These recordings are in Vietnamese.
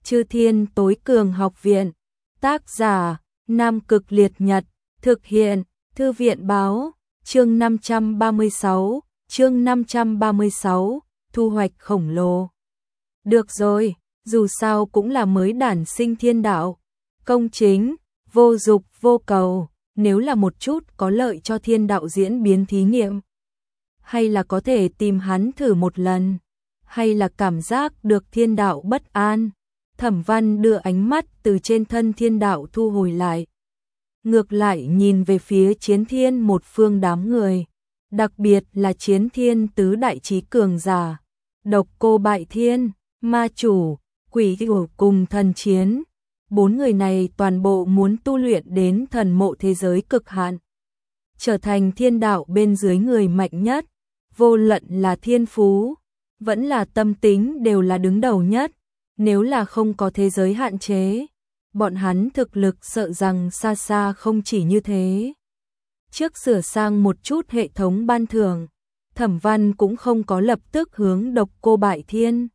Chư Thiên Tối Cường Học Viện. Tác giả: Nam Cực Liệt Nhật. Thực hiện: Thư viện báo. Chương 536, thu hoạch khổng lồ. Được rồi, dù sao cũng là mới đản sinh thiên đạo. Công chính, vô dục vô cầu, nếu là một chút có lợi cho thiên đạo diễn biến thí nghiệm. Hay là có thể tìm hắn thử một lần. Hay là cảm giác được thiên đạo bất an. Thẩm Văn đưa ánh mắt từ trên thân thiên đạo thu hồi lại. Ngược lại nhìn về phía Chiến Thiên một phương đám người. Đặc biệt là Chiến Thiên tứ đại trí cường giả. Độc Cô Bại Thiên, Ma Chủ, Quỷ Cửu cùng Thần Chiến. 4 người này toàn bộ muốn tu luyện đến thần mộ thế giới cực hạn. Trở thành thiên đạo bên dưới người mạnh nhất. Vô luận là thiên phú, vẫn là tâm tính đều là đứng đầu nhất. Nếu là không có thế giới hạn chế, bọn hắn thực lực sợ rằng xa xa không chỉ như thế. Trước sửa sang một chút hệ thống ban thưởng, Thẩm Văn cũng không có lập tức hướng Độc Cô Bại Thiên,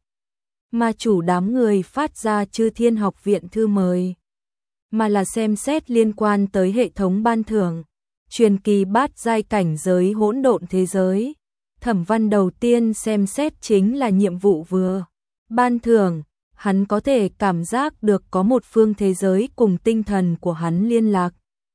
Ma Chủ đám người phát ra Chư Thiên Học Viện thư mời, mà là xem xét liên quan tới hệ thống ban thưởng, truyền kỳ bát giai cảnh giới hỗn độn thế giới. Thẩm Văn đầu tiên xem xét chính là nhiệm vụ vừa ban thưởng. Hắn có thể cảm giác được có một phương thế giới cùng tinh thần của hắn liên lạc.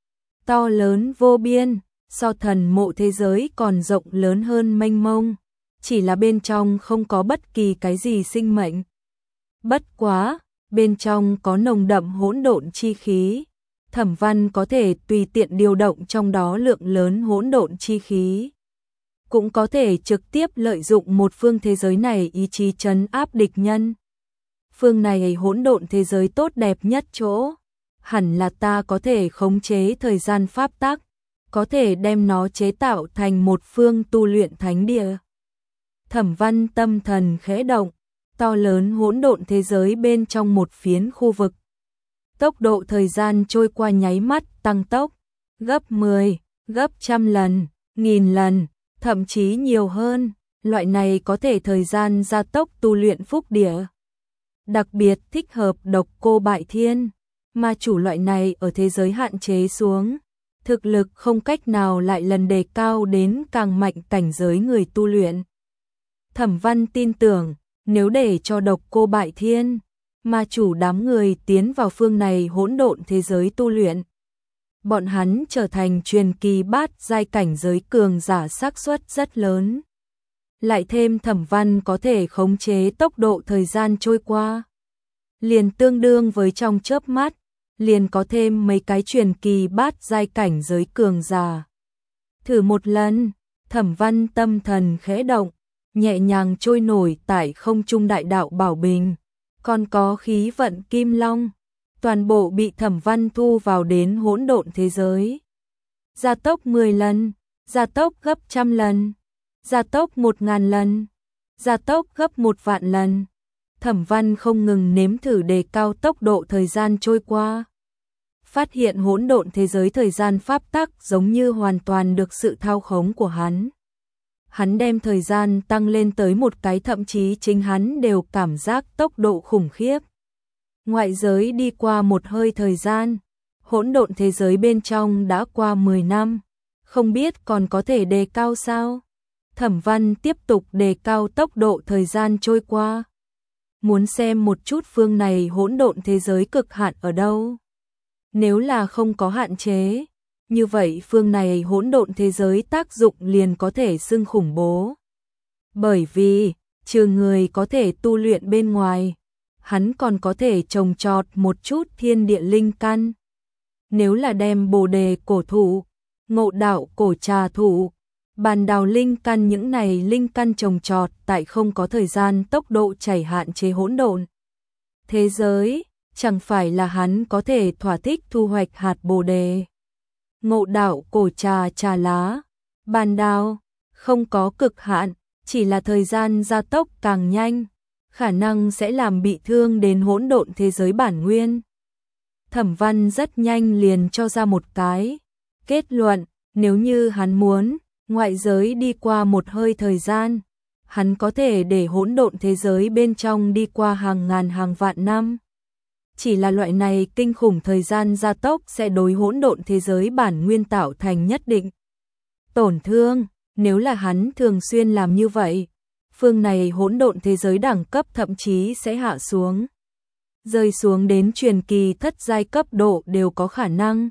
To lớn vô biên, so thần mộ thế giới còn rộng lớn hơn mênh mông, chỉ là bên trong không có bất kỳ cái gì sinh mệnh. Bất quá, bên trong có nồng đậm hỗn độn chi khí. Thẩm Văn có thể tùy tiện điều động trong đó lượng lớn hỗn độn chi khí. Cũng có thể trực tiếp lợi dụng một phương thế giới này ý chí trấn áp địch nhân. Phương này hỗn độn thế giới tốt đẹp nhất chỗ, hẳn là ta có thể khống chế thời gian pháp tắc, có thể đem nó chế tạo thành một phương tu luyện thánh địa. Thẩm Văn tâm thần khẽ động, to lớn hỗn độn thế giới bên trong một phiến khu vực. Tốc độ thời gian trôi qua nháy mắt tăng tốc, gấp 10, gấp trăm lần, nghìn lần, thậm chí nhiều hơn, loại này có thể thời gian gia tốc tu luyện phúc địa. Đặc biệt thích hợp Độc Cô Bại Thiên, Ma Chủ loại này ở thế giới hạn chế xuống, thực lực không cách nào lại lần đề cao đến càng mạnh cảnh giới người tu luyện. Thẩm Văn tin tưởng, nếu để cho Độc Cô Bại Thiên, Ma Chủ đám người tiến vào phương này hỗn độn thế giới tu luyện, bọn hắn trở thành truyền kỳ bát giai cảnh giới cường giả xác suất rất lớn. Lại thêm Thẩm Văn có thể khống chế tốc độ thời gian trôi qua, liền tương đương với trong chớp mắt, liền có thêm mấy cái truyền kỳ bát giai cảnh giới cường giả. Thử một lần, Thẩm Văn tâm thần khẽ động, nhẹ nhàng trôi nổi tại không trung đại đạo bảo bình, còn có khí vận kim long, toàn bộ bị Thẩm Văn thu vào đến hỗn độn thế giới. Gia tốc 10 lần, gia tốc gấp 100 lần, gia tốc 1000 lần, gia tốc gấp 1.000.000 lần. Thẩm Văn không ngừng nếm thử đề cao tốc độ thời gian trôi qua. Phát hiện hỗn độn thế giới thời gian pháp tắc giống như hoàn toàn được sự thao khống của hắn. Hắn đem thời gian tăng lên tới một cái thậm chí chính hắn đều cảm giác tốc độ khủng khiếp. Ngoại giới đi qua một hơi thời gian, hỗn độn thế giới bên trong đã qua 10 năm, không biết còn có thể đề cao sao? Thẩm Văn tiếp tục đề cao tốc độ thời gian trôi qua. Muốn xem một chút phương này hỗn độn thế giới cực hạn ở đâu. Nếu là không có hạn chế, như vậy phương này hỗn độn thế giới tác dụng liền có thể xưng khủng bố. Bởi vì, trừ người có thể tu luyện bên ngoài, hắn còn có thể trồng trọt một chút thiên địa linh căn. Nếu là đem bồ đề cổ thụ, ngộ đạo cổ trà thụ, bàn đào linh căn những này linh căn trồng trọt tại không có thời gian tốc độ chảy hạn chế hỗn độn thế giới, chẳng phải là hắn có thể thỏa thích thu hoạch hạt bồ đề, ngộ đạo cổ trà trà lá, bàn đào, không có cực hạn, chỉ là thời gian gia tốc càng nhanh, khả năng sẽ làm bị thương đến hỗn độn thế giới bản nguyên. Thẩm Văn rất nhanh liền cho ra một cái kết luận, nếu như hắn muốn, ngoại giới đi qua một hơi thời gian, hắn có thể để hỗn độn thế giới bên trong đi qua hàng ngàn hàng vạn năm, chỉ là loại này kinh khủng thời gian gia tốc sẽ đối hỗn độn thế giới bản nguyên tạo thành nhất định tổn thương, nếu là hắn thường xuyên làm như vậy, phương này hỗn độn thế giới đẳng cấp thậm chí sẽ hạ xuống, rơi xuống đến truyền kỳ thất giai cấp độ đều có khả năng.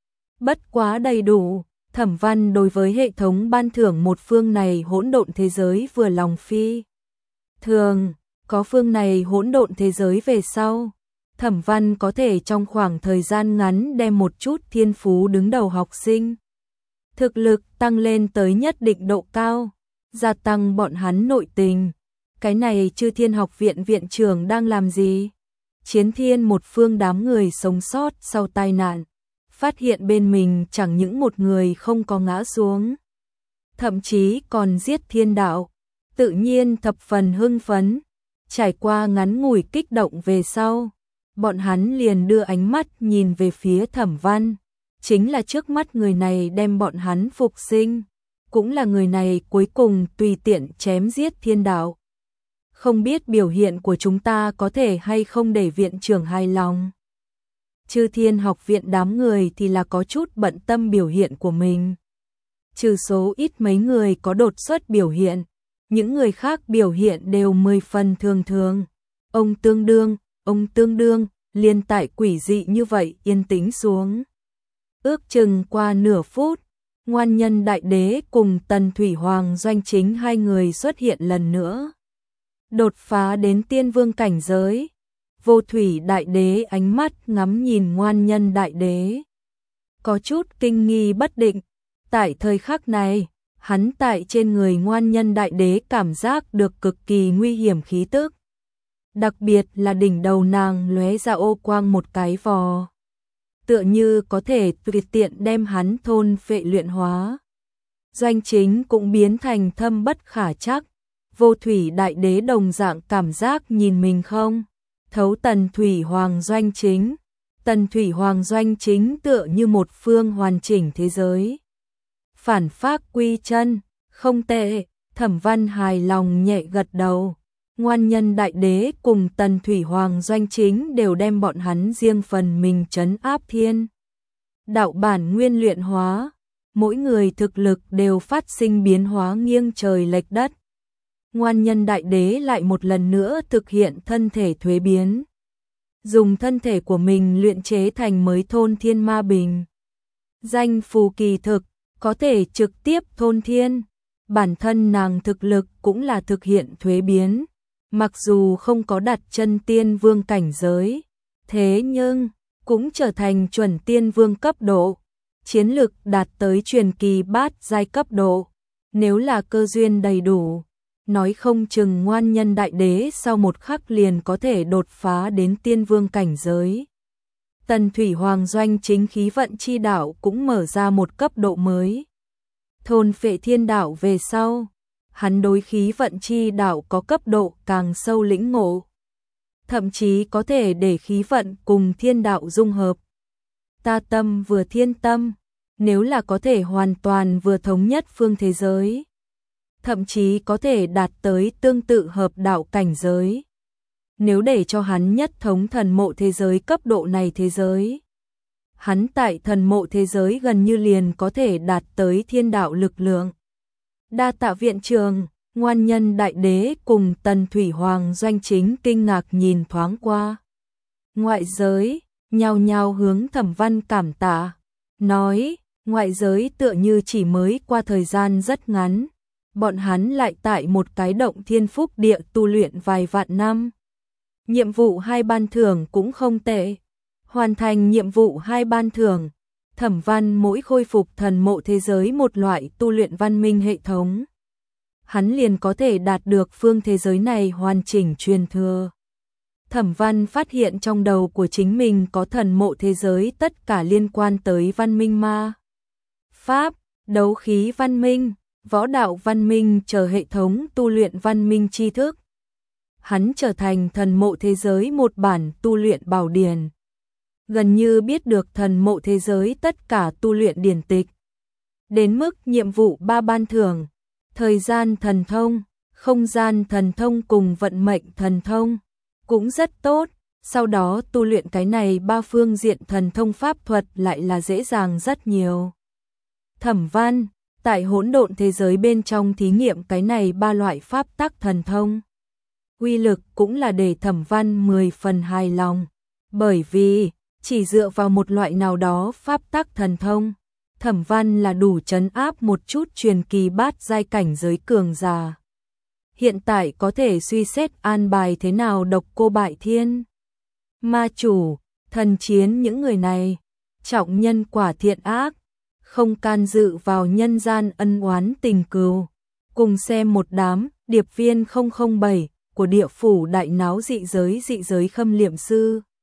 Bất quá đầy đủ, Thẩm Văn đối với hệ thống ban thưởng một phương này hỗn độn thế giới vừa lòng phi thường, có phương này hỗn độn thế giới về sau, Thẩm Văn có thể trong khoảng thời gian ngắn đem một chút thiên phú đứng đầu học sinh thực lực tăng lên tới nhất định độ cao, gia tăng bọn hắn nội tình. Cái này Chư Thiên Học viện viện trưởng đang làm gì? Chiến Thiên một phương đám người sống sót sau tai nạn, phát hiện bên mình chẳng những một người không có ngã xuống, thậm chí còn giết thiên đạo, tự nhiên thập phần hưng phấn. Trải qua ngắn ngủi kích động về sau, bọn hắn liền đưa ánh mắt nhìn về phía Thẩm Văn, chính là trước mắt người này đem bọn hắn phục sinh, cũng là người này cuối cùng tùy tiện chém giết thiên đạo. Không biết biểu hiện của chúng ta có thể hay không để viện trưởng hài lòng. Chư Thiên Học viện đám người thì là có chút bận tâm biểu hiện của mình. Trừ số ít mấy người có đột xuất biểu hiện, những người khác biểu hiện đều 10 phần thường thường. Ông tương đương, liên tại quỷ dị như vậy yên tĩnh xuống. Ước chừng qua nửa phút, Ngoan Nhân Đại Đế cùng Tần Thủy Hoàng Doanh Chính hai người xuất hiện lần nữa. Đột phá đến tiên vương cảnh giới, Vô Thủy Đại Đế ánh mắt ngắm nhìn Ngoan Nhân Đại Đế, có chút kinh nghi bất định. Tại thời khắc này, hắn tại trên người Ngoan Nhân Đại Đế cảm giác được cực kỳ nguy hiểm khí tức. Đặc biệt là đỉnh đầu nàng lóe ra ô quang một cái vò, tựa như có thể tùy tiện đem hắn thôn phệ luyện hóa. Doanh Chính cũng biến thành thâm bất khả trắc. Vô Thủy Đại Đế đồng dạng cảm giác nhìn mình không thấu Tần Thủy Hoàng Doanh Chính. Tần Thủy Hoàng Doanh Chính tựa như một phương hoàn chỉnh thế giới. Phản phác quy chân, không tệ. Thẩm Văn hài lòng nhẹ gật đầu. Ngoan Nhân Đại Đế cùng Tần Thủy Hoàng Doanh Chính đều đem bọn hắn riêng phần mình trấn áp thiên đạo bản nguyên luyện hóa, mỗi người thực lực đều phát sinh biến hóa nghiêng trời lệch đất. Ngoan Nhân Đại Đế lại một lần nữa thực hiện thân thể thuế biến, dùng thân thể của mình luyện chế thành mới thôn thiên ma bình. Danh phù kỳ thực, có thể trực tiếp thôn thiên. Bản thân nàng thực lực cũng là thực hiện thuế biến, mặc dù không có đặt chân tiên vương cảnh giới, thế nhưng cũng trở thành chuẩn tiên vương cấp độ, chiến lực đạt tới truyền kỳ bát giai cấp độ. Nếu là cơ duyên đầy đủ, nói không chừng Ngoan Nhân Đại Đế sau một khắc liền có thể đột phá đến tiên vương cảnh giới. Tần Thủy Hoàng Doanh Chính khí vận chi đạo cũng mở ra một cấp độ mới. Thôn phệ thiên đạo về sau, hắn đối khí vận chi đạo có cấp độ càng sâu lĩnh ngộ, thậm chí có thể để khí vận cùng thiên đạo dung hợp. Ta tâm vừa thiên tâm, nếu là có thể hoàn toàn vừa thống nhất phương thế giới, thậm chí có thể đạt tới tương tự hợp đạo cảnh giới. Nếu để cho hắn nhất thống thần mộ thế giới cấp độ này thế giới, hắn tại thần mộ thế giới gần như liền có thể đạt tới thiên đạo lực lượng. Đa tạ viện trường. Ngoan Nhân Đại Đế cùng Tần Thủy Hoàng Doanh Chính kinh ngạc nhìn thoáng qua ngoại giới, nhao nhao hướng Thẩm Văn cảm tạ, nói, ngoại giới tựa như chỉ mới qua thời gian rất ngắn, bọn hắn lại tại một cái động thiên phúc địa tu luyện vài vạn năm. Nhiệm vụ 2 ban thưởng cũng không tệ. Hoàn thành nhiệm vụ 2 ban thưởng, Thẩm Văn mỗi khôi phục thần mộ thế giới một loại tu luyện văn minh hệ thống, hắn liền có thể đạt được phương thế giới này hoàn chỉnh truyền thừa. Thẩm Văn phát hiện trong đầu của chính mình có thần mộ thế giới tất cả liên quan tới văn minh ma pháp, đấu khí văn minh, võ đạo văn minh chờ hệ thống tu luyện văn minh tri thức. Hắn trở thành thần mộ thế giới một bản tu luyện bảo điển, gần như biết được thần mộ thế giới tất cả tu luyện điển tịch. Đến mức nhiệm vụ 3 ban thưởng, thời gian thần thông, không gian thần thông cùng vận mệnh thần thông, cũng rất tốt. sau đó tu luyện cái này ba phương diện thần thông pháp thuật lại là dễ dàng rất nhiều. Thẩm Văn, tại hỗn độn thế giới bên trong thí nghiệm cái này ba loại pháp tắc thần thông. Uy lực cũng là để Thẩm Văn 10 phần hài lòng, bởi vì chỉ dựa vào một loại nào đó pháp tắc thần thông, Thẩm Văn là đủ trấn áp một chút truyền kỳ bát giai cảnh giới cường giả. Hiện tại có thể suy xét an bài thế nào Độc Cô Bại Thiên, Ma Chủ, Thần Chiến những người này, trọng nhân quả thiện ác, không can dự vào nhân gian ân oán tình cừu. Cùng xem một đám điệp viên 007 của địa phủ đại náo dị giới khâm liệm sư.